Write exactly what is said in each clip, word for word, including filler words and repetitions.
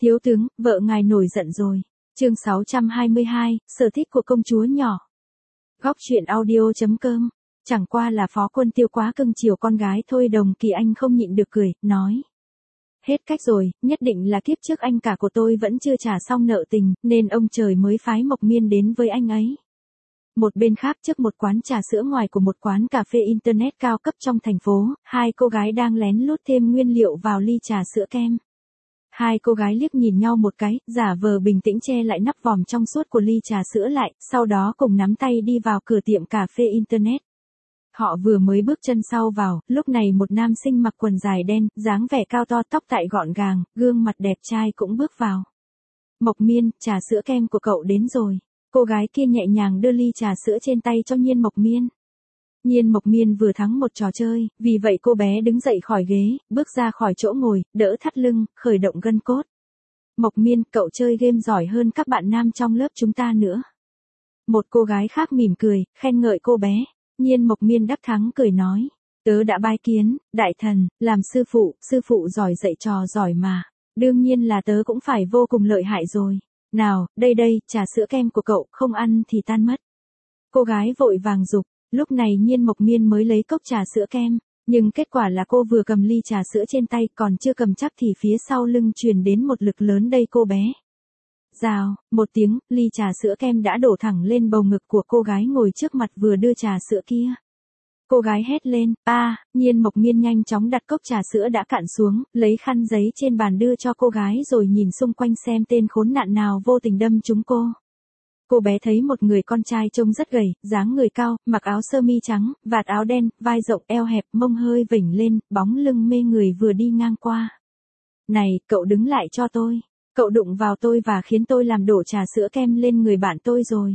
Thiếu tướng, vợ ngài nổi giận rồi. Chương sáu trăm hai mươi hai, sở thích của công chúa nhỏ. Góc truyện audio chấm com. Chẳng qua là phó quân Tiêu quá cưng chiều con gái thôi. Đồng Kỳ Anh không nhịn được cười, nói. Hết cách rồi, nhất định là kiếp trước anh cả của tôi vẫn chưa trả xong nợ tình, nên ông trời mới phái Mộc Miên đến với anh ấy. Một bên khác, trước một quán trà sữa ngoài của một quán cà phê internet cao cấp trong thành phố, hai cô gái đang lén lút thêm nguyên liệu vào ly trà sữa kem. Hai cô gái liếc nhìn nhau một cái, giả vờ bình tĩnh che lại nắp vòm trong suốt của ly trà sữa lại, sau đó cùng nắm tay đi vào cửa tiệm cà phê internet. Họ vừa mới bước chân sau vào, lúc này một nam sinh mặc quần dài đen, dáng vẻ cao to, tóc tại gọn gàng, gương mặt đẹp trai cũng bước vào. Mộc Miên, trà sữa kem của cậu đến rồi. Cô gái kia nhẹ nhàng đưa ly trà sữa trên tay cho Nhiên Mộc Miên. Nhiên Mộc Miên vừa thắng một trò chơi, vì vậy cô bé đứng dậy khỏi ghế, bước ra khỏi chỗ ngồi, đỡ thắt lưng, khởi động gân cốt. Mộc Miên, cậu chơi game giỏi hơn các bạn nam trong lớp chúng ta nữa. Một cô gái khác mỉm cười, khen ngợi cô bé. Nhiên Mộc Miên đắc thắng cười nói. Tớ đã bái kiến, đại thần, làm sư phụ, sư phụ giỏi dạy trò giỏi mà. Đương nhiên là tớ cũng phải vô cùng lợi hại rồi. Nào, đây đây, trà sữa kem của cậu, không ăn thì tan mất. Cô gái vội vàng giục. Lúc này Nhiên Mộc Miên mới lấy cốc trà sữa kem, nhưng kết quả là cô vừa cầm ly trà sữa trên tay còn chưa cầm chắc thì phía sau lưng truyền đến một lực lớn đây cô bé. Rào, một tiếng, ly trà sữa kem đã đổ thẳng lên bầu ngực của cô gái ngồi trước mặt vừa đưa trà sữa kia. Cô gái hét lên, a, Nhiên Mộc Miên nhanh chóng đặt cốc trà sữa đã cạn xuống, lấy khăn giấy trên bàn đưa cho cô gái rồi nhìn xung quanh xem tên khốn nạn nào vô tình đâm trúng cô. Cô bé thấy một người con trai trông rất gầy, dáng người cao, mặc áo sơ mi trắng, vạt áo đen, vai rộng eo hẹp, mông hơi vểnh lên, bóng lưng mê người vừa đi ngang qua. Này, cậu đứng lại cho tôi. Cậu đụng vào tôi và khiến tôi làm đổ trà sữa kem lên người bạn tôi rồi.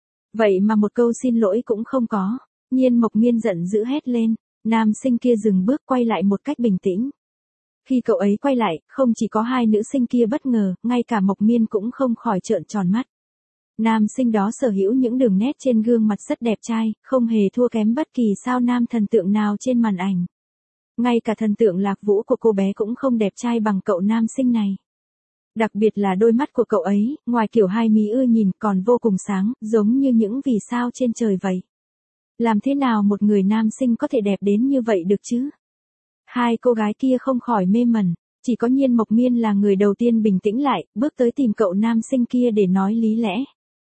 Vậy mà một câu xin lỗi cũng không có. Nhiên Mộc Miên giận dữ hét lên. Nam sinh kia dừng bước quay lại một cách bình tĩnh. Khi cậu ấy quay lại, không chỉ có hai nữ sinh kia bất ngờ, ngay cả Mộc Miên cũng không khỏi trợn tròn mắt. Nam sinh đó sở hữu những đường nét trên gương mặt rất đẹp trai, không hề thua kém bất kỳ sao nam thần tượng nào trên màn ảnh. Ngay cả thần tượng Lạc Vũ của cô bé cũng không đẹp trai bằng cậu nam sinh này. Đặc biệt là đôi mắt của cậu ấy, ngoài kiểu hai mí ưa nhìn còn vô cùng sáng, giống như những vì sao trên trời vậy. Làm thế nào một người nam sinh có thể đẹp đến như vậy được chứ? Hai cô gái kia không khỏi mê mẩn, chỉ có Nhiên Mộc Miên là người đầu tiên bình tĩnh lại, bước tới tìm cậu nam sinh kia để nói lý lẽ.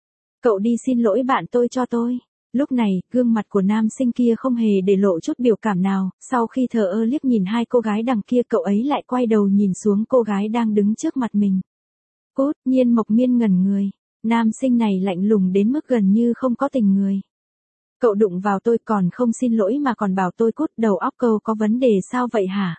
Cậu đi xin lỗi bạn tôi cho tôi. Lúc này, gương mặt của nam sinh kia không hề để lộ chút biểu cảm nào, sau khi thờ ơ liếc nhìn hai cô gái đằng kia cậu ấy lại quay đầu nhìn xuống cô gái đang đứng trước mặt mình. Cút, Nhiên Mộc Miên ngẩn người. Nam sinh này lạnh lùng đến mức gần như không có tình người. Cậu đụng vào tôi còn không xin lỗi mà còn bảo tôi cút, đầu óc cậu có vấn đề sao vậy hả?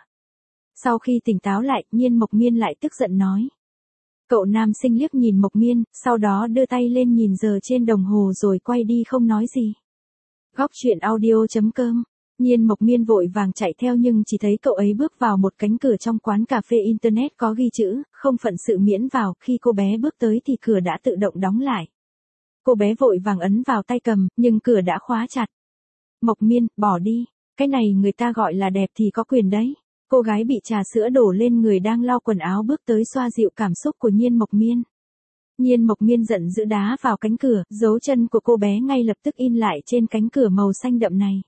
Sau khi tỉnh táo lại, Nhiên Mộc Miên lại tức giận nói. Cậu nam sinh liếc nhìn Mộc Miên, sau đó đưa tay lên nhìn giờ trên đồng hồ rồi quay đi không nói gì. Góc truyện audio chấm com. Nhiên Mộc Miên vội vàng chạy theo nhưng chỉ thấy cậu ấy bước vào một cánh cửa trong quán cà phê internet có ghi chữ, không phận sự miễn vào, khi cô bé bước tới thì cửa đã tự động đóng lại. Cô bé vội vàng ấn vào tay cầm, nhưng cửa đã khóa chặt. Mộc Miên, bỏ đi, cái này người ta gọi là đẹp thì có quyền đấy. Cô gái bị trà sữa đổ lên người đang lau quần áo bước tới xoa dịu cảm xúc của Nhiên Mộc Miên. Nhiên Mộc Miên giận dữ đá vào cánh cửa, dấu chân của cô bé ngay lập tức in lại trên cánh cửa màu xanh đậm này.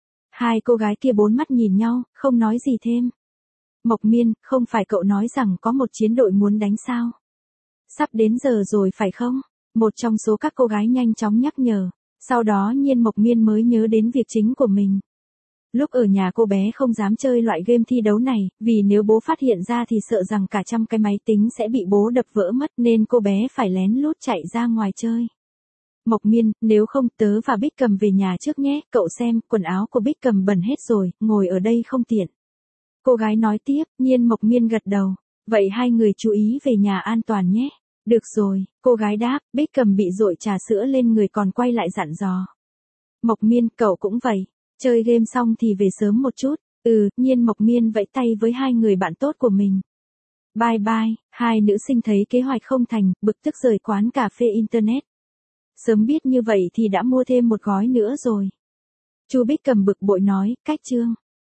Hai cô gái kia bốn mắt nhìn nhau, không nói gì thêm. Mộc Miên, không phải cậu nói rằng có một chiến đội muốn đánh sao? Sắp đến giờ rồi phải không? Một trong số các cô gái nhanh chóng nhắc nhở. Sau đó Nhiên Mộc Miên mới nhớ đến việc chính của mình. Lúc ở nhà cô bé không dám chơi loại game thi đấu này, vì nếu bố phát hiện ra thì sợ rằng cả trăm cái máy tính sẽ bị bố đập vỡ mất nên cô bé phải lén lút chạy ra ngoài chơi. Mộc Miên, nếu không tớ và Bích Cầm về nhà trước nhé, cậu xem, quần áo của Bích Cầm bẩn hết rồi, ngồi ở đây không tiện. Cô gái nói tiếp, Nhiên Mộc Miên gật đầu, vậy hai người chú ý về nhà an toàn nhé. Được rồi, cô gái đáp, Bích Cầm bị dội trà sữa lên người còn quay lại dặn dò. Mộc Miên, cậu cũng vậy. Chơi game xong thì về sớm một chút. Ừ, Nhiên Mộc Miên vẫy tay với hai người bạn tốt của mình. Bye bye, hai nữ sinh thấy kế hoạch không thành, bực tức rời quán cà phê internet. Sớm biết như vậy thì đã mua thêm một gói nữa rồi. Chu Bích Cầm bực bội nói, cách chương.